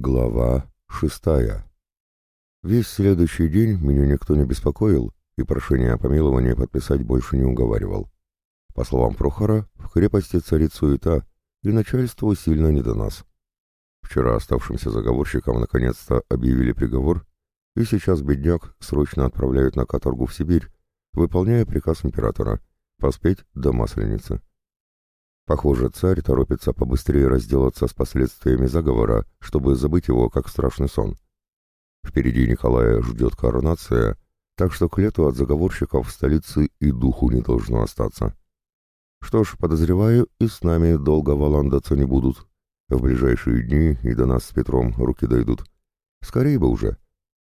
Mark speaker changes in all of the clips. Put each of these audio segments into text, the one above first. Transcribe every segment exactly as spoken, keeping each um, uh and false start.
Speaker 1: Глава шестая. Весь следующий день меня никто не беспокоил и прошение о помиловании подписать больше не уговаривал. По словам Прохора, в крепости царит суета, и начальству сильно не до нас. Вчера оставшимся заговорщикам наконец-то объявили приговор, и сейчас бедняк срочно отправляют на каторгу в Сибирь, выполняя приказ императора — поспеть до Масленицы. Похоже, царь торопится побыстрее разделаться с последствиями заговора, чтобы забыть его как страшный сон. Впереди Николая ждет коронация, так что к лету от заговорщиков в столице и духу не должно остаться. Что ж, подозреваю, и с нами долго валандаться не будут. В ближайшие дни и до нас с Петром руки дойдут. Скорее бы уже.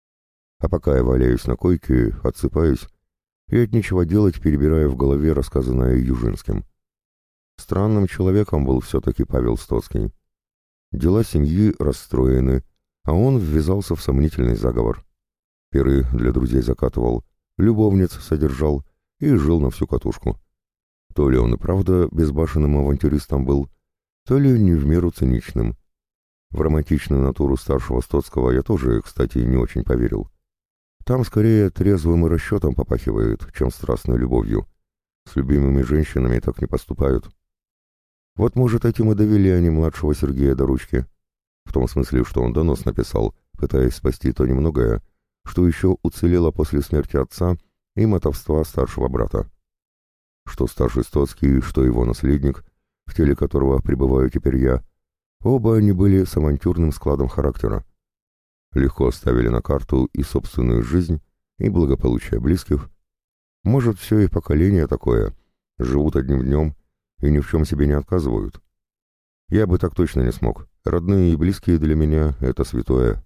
Speaker 1: А пока я валяюсь на койке, отсыпаюсь, и от нечего делать перебираю в голове рассказанное Южинским. Странным человеком был все-таки Павел Стоцкий. Дела семьи расстроены, а он ввязался в сомнительный заговор. Пиры для друзей закатывал, любовниц содержал и жил на всю катушку. То ли он и правда безбашенным авантюристом был, то ли не в меру циничным. В романтичную натуру старшего Стоцкого я тоже, кстати, не очень поверил. Там скорее трезвым и расчетом попахивает, чем страстной любовью. С любимыми женщинами так не поступают. Вот, может, этим и довели они младшего Сергея до ручки. В том смысле, что он донос написал, пытаясь спасти то немногое, что еще уцелело после смерти отца и мотовства старшего брата. Что старший Стоцкий, что его наследник, в теле которого пребываю теперь я, оба они были с авантюрным складом характера. Легко ставили на карту и собственную жизнь, и благополучие близких. Может, все их поколение такое, живут одним днем, и ни в чем себе не отказывают. Я бы так точно не смог. Родные и близкие для меня — это святое.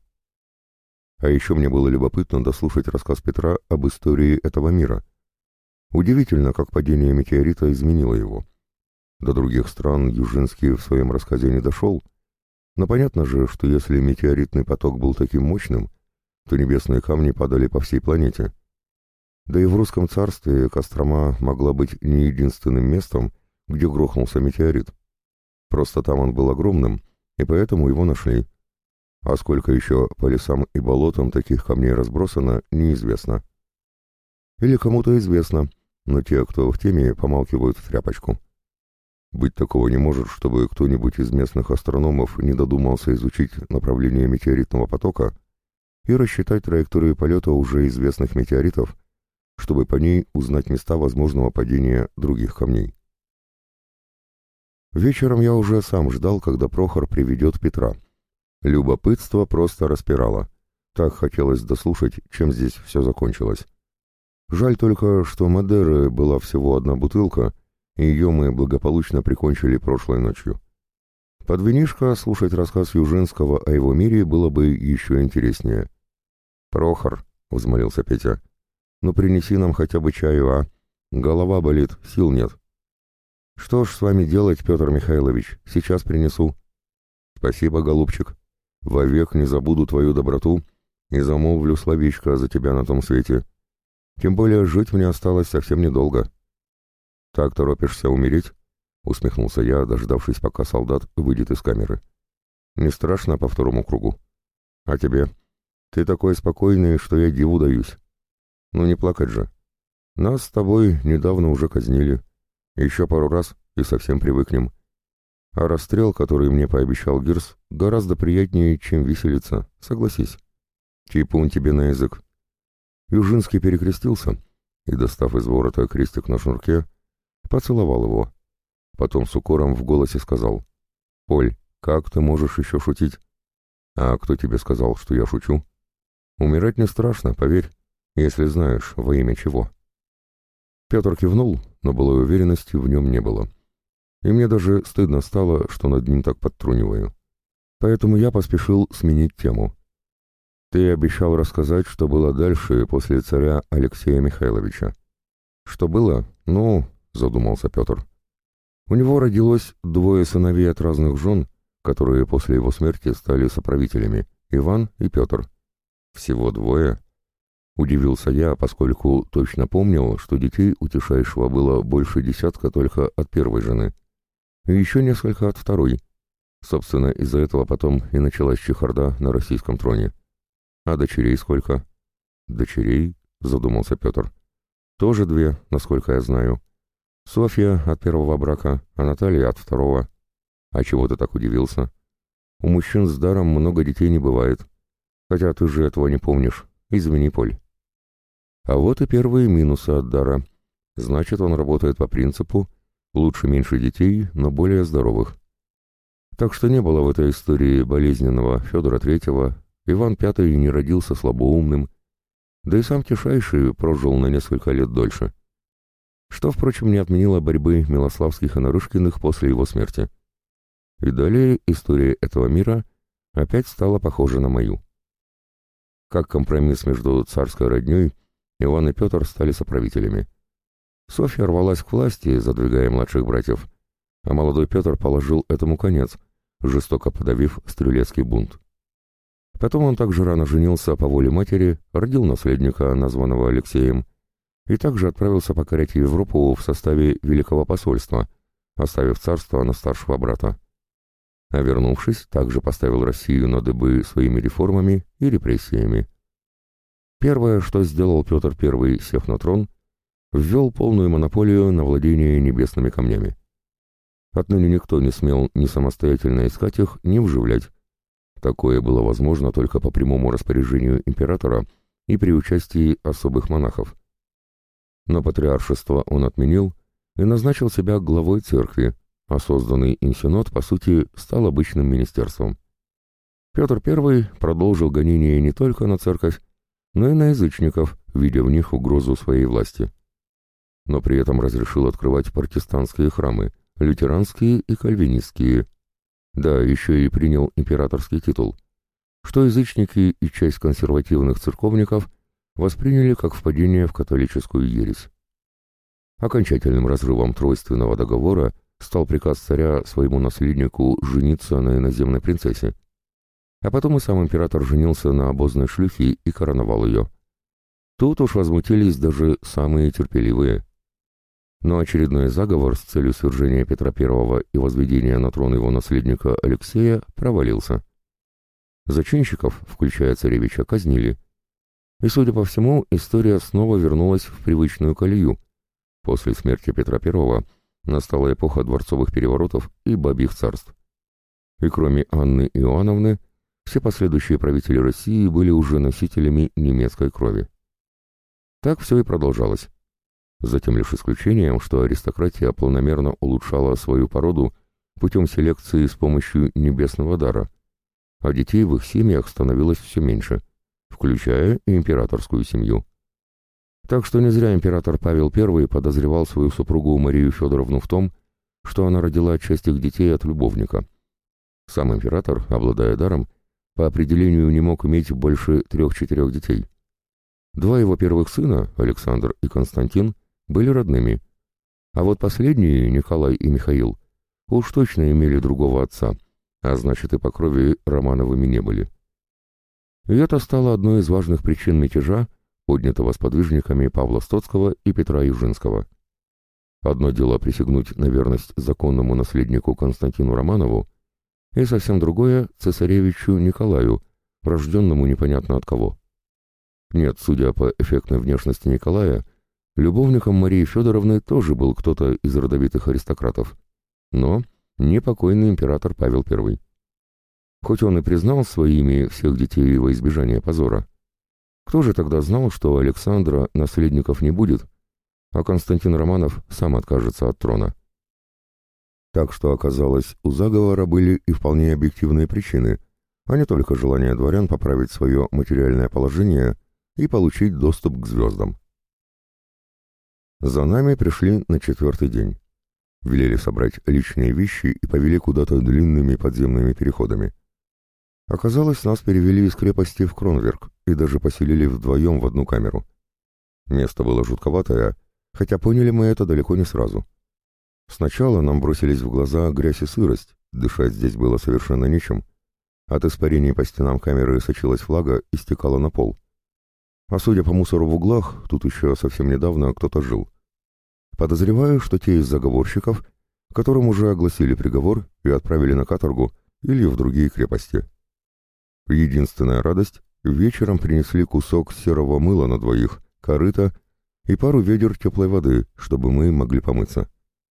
Speaker 1: А еще мне было любопытно дослушать рассказ Петра об истории этого мира. Удивительно, как падение метеорита изменило его. До других стран Южинский в своем рассказе не дошел, но понятно же, что если метеоритный поток был таким мощным, то небесные камни падали по всей планете. Да и в русском царстве Кострома могла быть не единственным местом, где грохнулся метеорит. Просто там он был огромным, и поэтому его нашли. А сколько еще по лесам и болотам таких камней разбросано, неизвестно. Или кому-то известно, но те, кто в теме, помалкивают в тряпочку. Быть такого не может, чтобы кто-нибудь из местных астрономов не додумался изучить направление метеоритного потока и рассчитать траекторию полета уже известных метеоритов, чтобы по ней узнать места возможного падения других камней. Вечером я уже сам ждал, когда Прохор приведет Петра. Любопытство просто распирало. Так хотелось дослушать, чем здесь все закончилось. Жаль только, что Мадеры была всего одна бутылка, и ее мы благополучно прикончили прошлой ночью. Под винишко слушать рассказ Южинского о его мире было бы еще интереснее. «Прохор», — взмолился Петя, — «ну принеси нам хотя бы чаю, а? Голова болит, сил нет». «Что ж с вами делать, Петр Михайлович? Сейчас принесу». «Спасибо, голубчик. Вовек не забуду твою доброту и замолвлю словечко за тебя на том свете. Тем более жить мне осталось совсем недолго». «Так торопишься умереть?» — усмехнулся я, дождавшись, пока солдат выйдет из камеры. «Не страшно по второму кругу?» «А тебе? Ты такой спокойный, что я диву даюсь. Ну не плакать же. Нас с тобой недавно уже казнили. Еще пару раз и совсем привыкнем. А расстрел, который мне пообещал Гирс, гораздо приятнее, чем виселица, согласись. Типун тебе на язык». Южинский перекрестился и, достав из ворота крестик на шнурке, поцеловал его. Потом с укором в голосе сказал: «Поль, как ты можешь еще шутить?» «А кто тебе сказал, что я шучу?» «Умирать не страшно, поверь, если знаешь, во имя чего». Петр кивнул, но былой уверенности в нем не было. И мне даже стыдно стало, что над ним так подтруниваю. Поэтому я поспешил сменить тему. «Ты обещал рассказать, что было дальше после царя Алексея Михайловича». «Что было? Ну...» — задумался Петр. «У него родилось двое сыновей от разных жен, которые после его смерти стали соправителями, Иван и Петр». «Всего двое?» — удивился я, поскольку точно помнил, что детей у Тишайшего было больше десятка только от первой жены, и еще несколько от второй. Собственно, из-за этого потом и началась чехарда на российском троне. А дочерей сколько? Дочерей, задумался Петр. Тоже две, насколько я знаю. Софья от первого брака, а Наталья от второго. А чего ты так удивился? У мужчин с даром много детей не бывает. Хотя ты же этого не помнишь. Извини, Поль. А вот и первые минусы от дара. Значит, он работает по принципу «лучше меньше детей, но более здоровых». Так что не было в этой истории болезненного Федора Третьего, Иван Пятый не родился слабоумным, да и сам Тишайший прожил на несколько лет дольше. Что, впрочем, не отменило борьбы Милославских и Нарышкиных после его смерти. И далее история этого мира опять стала похожа на мою. Как компромисс между царской родней, Иван и Петр стали соправителями. Софья рвалась к власти, задвигая младших братьев, а молодой Петр положил этому конец, жестоко подавив стрелецкий бунт. Потом он также рано женился по воле матери, родил наследника, названного Алексеем, и также отправился покорять Европу в составе Великого посольства, оставив царство на старшего брата. А вернувшись, также поставил Россию на дыбы своими реформами и репрессиями. Первое, что сделал Петр Первый, сев на трон, ввел полную монополию на владение небесными камнями. Отныне никто не смел ни самостоятельно искать их, ни вживлять. Такое было возможно только по прямому распоряжению императора и при участии особых монахов. Но патриаршество он отменил и назначил себя главой церкви, а созданный им синод, по сути, стал обычным министерством. Петр Первый продолжил гонение не только на церковь, но и на язычников, видя в них угрозу своей власти. Но при этом разрешил открывать протестантские храмы, лютеранские и кальвинистские. Да, еще и принял императорский титул, что язычники и часть консервативных церковников восприняли как впадение в католическую ересь. Окончательным разрывом тройственного договора стал приказ царя своему наследнику жениться на иноземной принцессе. А потом и сам император женился на обозной шлюхе и короновал ее. Тут уж возмутились даже самые терпеливые. Но очередной заговор с целью свержения Петра Первого и возведения на трон его наследника Алексея провалился. Зачинщиков, включая царевича, казнили. И, судя по всему, история снова вернулась в привычную колею. После смерти Петра Первого настала эпоха дворцовых переворотов и бабьих царств. И кроме Анны Иоанновны, все последующие правители России были уже носителями немецкой крови. Так все и продолжалось. За тем лишь исключением, что аристократия планомерно улучшала свою породу путем селекции с помощью небесного дара, а детей в их семьях становилось все меньше, включая и императорскую семью. Так что не зря император Павел Первый подозревал свою супругу Марию Федоровну в том, что она родила часть их детей от любовника. Сам император, обладая даром, по определению не мог иметь больше трех-четырех детей. Два его первых сына, Александр и Константин, были родными, а вот последние, Николай и Михаил, уж точно имели другого отца, а значит и по крови Романовыми не были. И это стало одной из важных причин мятежа, поднятого сподвижниками Павла Стоцкого и Петра Южинского. Одно дело присягнуть на верность законному наследнику Константину Романову, и совсем другое — цесаревичу Николаю, рожденному непонятно от кого. Нет, судя по эффектной внешности Николая, любовником Марии Федоровны тоже был кто-то из родовитых аристократов, но не покойный император Павел Первый. Хоть он и признал своими всех детей во избежание позора, кто же тогда знал, что у Александра наследников не будет, а Константин Романов сам откажется от трона? Так что, оказалось, у заговора были и вполне объективные причины, а не только желание дворян поправить свое материальное положение и получить доступ к звездам. За нами пришли на четвертый день. Велели собрать личные вещи и повели куда-то длинными подземными переходами. Оказалось, нас перевели из крепости в Кронверк и даже поселили вдвоем в одну камеру. Место было жутковатое, хотя поняли мы это далеко не сразу. Сначала нам бросились в глаза грязь и сырость, дышать здесь было совершенно нечем. От испарений по стенам камеры сочилась влага и стекала на пол. А судя по мусору в углах, тут еще совсем недавно кто-то жил. Подозреваю, что те из заговорщиков, которым уже огласили приговор и отправили на каторгу, или в другие крепости. Единственная радость — вечером принесли кусок серого мыла на двоих, корыто и пару ведер теплой воды, чтобы мы могли помыться.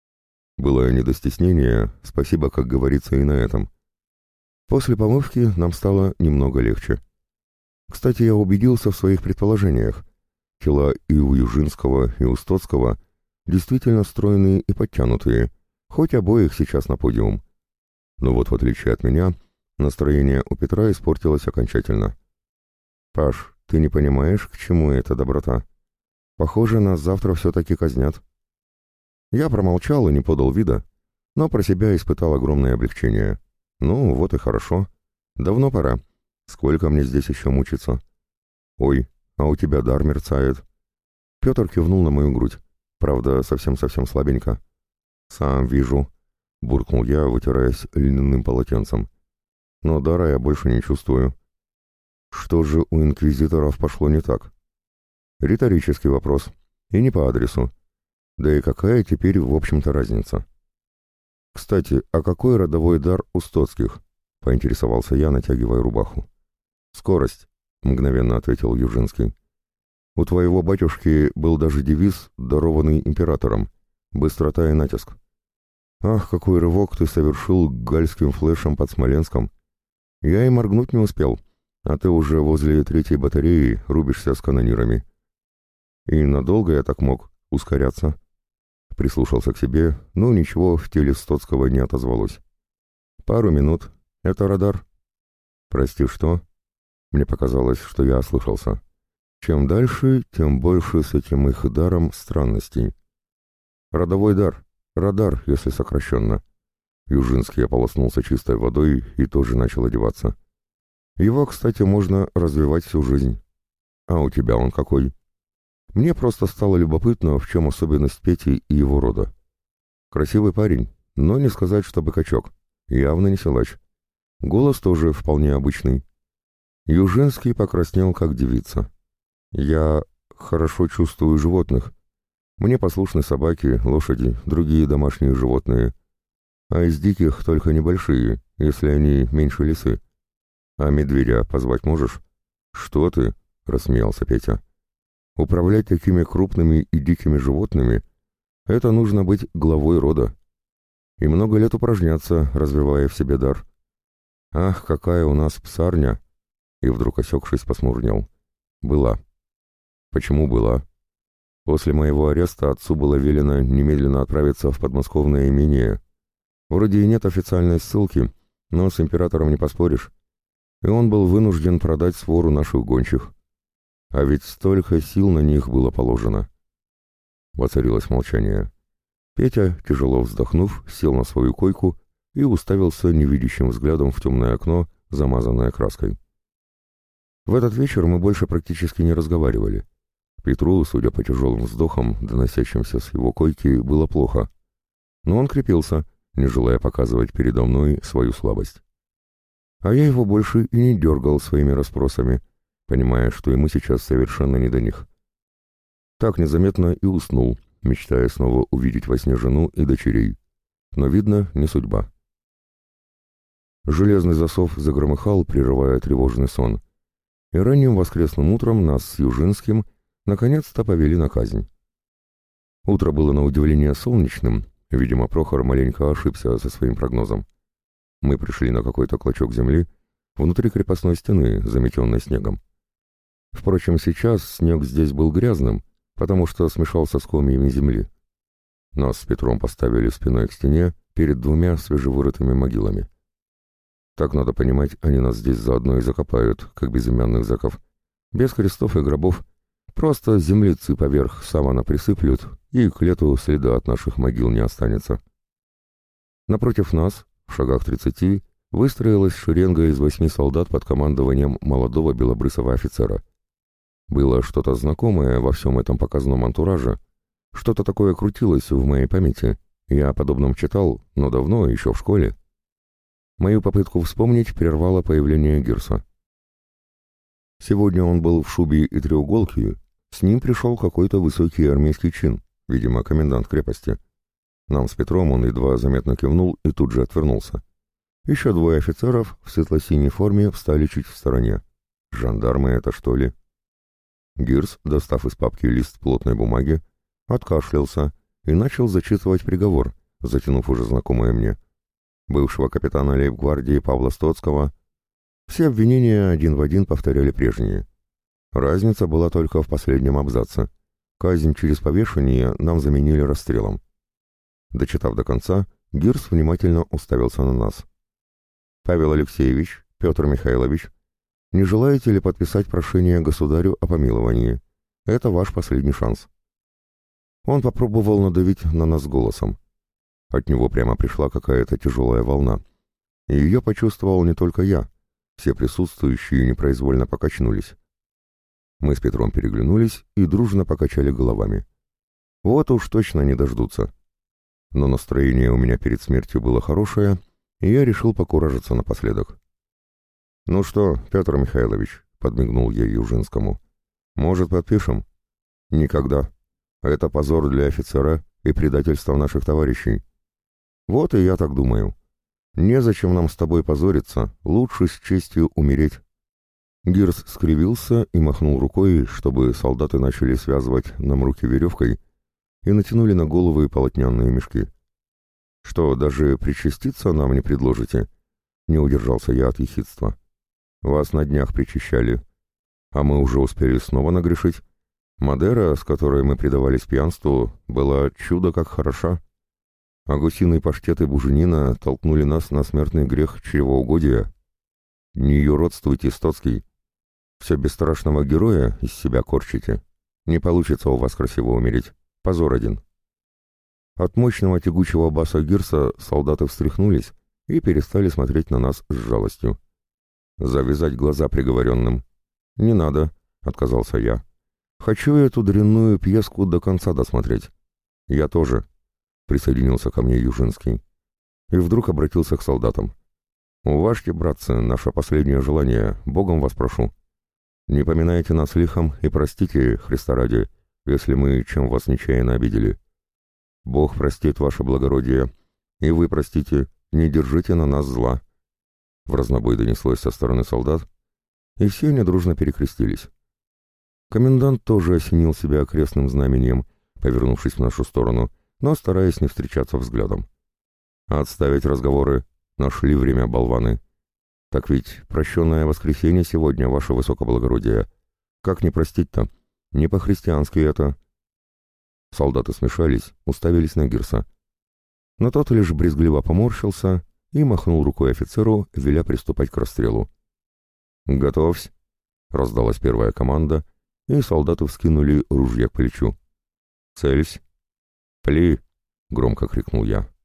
Speaker 1: Было не до стеснения, спасибо, как говорится, и на этом. После помывки нам стало немного легче. Кстати, я убедился в своих предположениях. Тела и у Южинского, и у Стоцкого действительно стройные и подтянутые, хоть обоих сейчас на подиум. Но вот в отличие от меня, настроение у Петра испортилось окончательно. «Паш, ты не понимаешь, к чему эта доброта? Похоже, нас завтра все-таки казнят». Я промолчал и не подал вида, но про себя испытал огромное облегчение. Ну, вот и хорошо. Давно пора. Сколько мне здесь еще мучиться? Ой, а у тебя дар мерцает. Петр кивнул на мою грудь. Правда, совсем-совсем слабенько. Сам вижу, буркнул я, вытираясь льняным полотенцем. Но дара я больше не чувствую. Что же у инквизиторов пошло не так? Риторический вопрос. И не по адресу. Да и какая теперь, в общем-то, разница? Кстати, а какой родовой дар у Стоцких? Поинтересовался я, натягивая рубаху. Скорость, мгновенно ответил Южинский. У твоего батюшки был даже девиз, дарованный императором. Быстрота и натиск. Ах, какой рывок ты совершил гальским флешем под Смоленском. Я и моргнуть не успел, а ты уже возле третьей батареи рубишься с канонирами. И надолго я так мог ускоряться? Прислушался к себе, но ничего в теле Стоцкого не отозвалось. Пару минут. Это радар. Прости, что? Мне показалось, что я ослышался. Чем дальше, тем больше с этим их даром странностей. Родовой дар. Радар, если сокращенно. Южинский ополоснулся чистой водой и тоже начал одеваться. Его, кстати, можно развивать всю жизнь. А у тебя он какой? Мне просто стало любопытно, в чем особенность Пети и его рода. Красивый парень, но не сказать, чтобы качок. Явно не силач. Голос тоже вполне обычный. Южинский покраснел, как девица. Я хорошо чувствую животных. Мне послушны собаки, лошади, другие домашние животные. А из диких только небольшие, если они меньше лисы. А медведя позвать можешь? Что ты? — рассмеялся Петя. Управлять такими крупными и дикими животными — это нужно быть главой рода. И много лет упражняться, развивая в себе дар. Ах, какая у нас псарня! И вдруг, осекшись, посмурнел. Была. Почему была? После моего ареста отцу было велено немедленно отправиться в подмосковное имение. Вроде и нет официальной ссылки, но с императором не поспоришь. И он был вынужден продать свору наших гончих. А ведь столько сил на них было положено. Воцарилось молчание. Петя, тяжело вздохнув, сел на свою койку и уставился невидящим взглядом в темное окно, замазанное краской. В этот вечер мы больше практически не разговаривали. Петру, судя по тяжелым вздохам, доносящимся с его койки, было плохо. Но он крепился, не желая показывать передо мной свою слабость. А я его больше и не дергал своими расспросами, понимая, что ему сейчас совершенно не до них. Так незаметно и уснул, мечтая снова увидеть во сне жену и дочерей. Но, видно, не судьба. Железный засов загромыхал, прерывая тревожный сон. И ранним воскресным утром нас с Южинским наконец-то повели на казнь. Утро было на удивление солнечным, видимо, Прохор маленько ошибся со своим прогнозом. Мы пришли на какой-то клочок земли внутри крепостной стены, заметенной снегом. Впрочем, сейчас снег здесь был грязным, потому что смешался с комьями земли. Нас с Петром поставили спиной к стене перед двумя свежевырытыми могилами. Так, надо понимать, они нас здесь заодно и закопают, как безымянных зэков. Без крестов и гробов. Просто землицы поверх савана присыплют, и к лету следа от наших могил не останется. Напротив нас, в шагах тридцати, выстроилась шеренга из восьми солдат под командованием молодого белобрысого офицера. Было что-то знакомое во всем этом показном антураже, что-то такое крутилось в моей памяти. Я о подобном читал, но давно, еще в школе. Мою попытку вспомнить прервало появление Гирса. Сегодня он был в шубе и треуголке, с ним пришел какой-то высокий армейский чин, видимо, комендант крепости. Нам с Петром он едва заметно кивнул и тут же отвернулся. Еще двое офицеров в светло-синей форме встали чуть в стороне. Жандармы это, что ли? Гирс, достав из папки лист плотной бумаги, откашлялся и начал зачитывать приговор, затянув уже знакомое мне. Бывшего капитана лейб-гвардии Павла Стоцкого. Все обвинения один в один повторяли прежние. Разница была только в последнем абзаце. Казнь через повешение нам заменили расстрелом. Дочитав до конца, Гирс внимательно уставился на нас. «Павел Алексеевич, Петр Михайлович, не желаете ли подписать прошение государю о помиловании? Это ваш последний шанс». Он попробовал надавить на нас голосом. От него прямо пришла какая-то тяжелая волна. И ее почувствовал не только я. Все присутствующие непроизвольно покачнулись. Мы с Петром переглянулись и дружно покачали головами. Вот уж точно не дождутся. Но настроение у меня перед смертью было хорошее, и я решил покуражиться напоследок. «Ну что, Петр Михайлович», — подмигнул я Южинскому, — «может, подпишем?» «Никогда. Это позор для офицера и предательство наших товарищей». «Вот и я так думаю. Незачем нам с тобой позориться, лучше с честью умереть». Гирс скривился и махнул рукой, чтобы солдаты начали связывать нам руки веревкой и натянули на головы полотняные мешки. «Что, даже причаститься нам не предложите?» — не удержался я от ехидства. «Вас на днях причащали, а мы уже успели снова нагрешить. Мадера, с которой мы предавались пьянству, была чудо как хороша, а гусиный паштет и буженина толкнули нас на смертный грех чревоугодия. Не юродствуйте, Стоцкий. Все бесстрашного героя из себя корчите. Не получится у вас красиво умереть. Позор один». От мощного тягучего баса Гирса солдаты встряхнулись и перестали смотреть на нас с жалостью. «Завязать глаза приговоренным». «Не надо», — отказался я. «Хочу эту дрянную пьеску до конца досмотреть». «Я тоже», — присоединился ко мне Южинский. И вдруг обратился к солдатам. «Уважьте, братцы, наше последнее желание, Богом вас прошу. Не поминайте нас лихом и простите, Христа ради, если мы чем вас нечаянно обидели. Бог простит ваше благородие, и вы простите, не держите на нас зла». В разнобой донеслось со стороны солдат, и все недружно перекрестились. Комендант тоже осенил себя крестным знамением, повернувшись в нашу сторону, но стараясь не встречаться взглядом. «Отставить разговоры. Нашли время, болваны. Так ведь прощенное воскресенье сегодня, ваше высокоблагородие. Как не простить-то? Не по-христиански это». Солдаты смешались, уставились на Гирса. Но тот лишь брезгливо поморщился и махнул рукой офицеру, веля приступать к расстрелу. «Готовься!» — раздалась первая команда, и солдаты вскинули ружья к плечу. «Цельсь!» «Пли!» — громко крикнул я.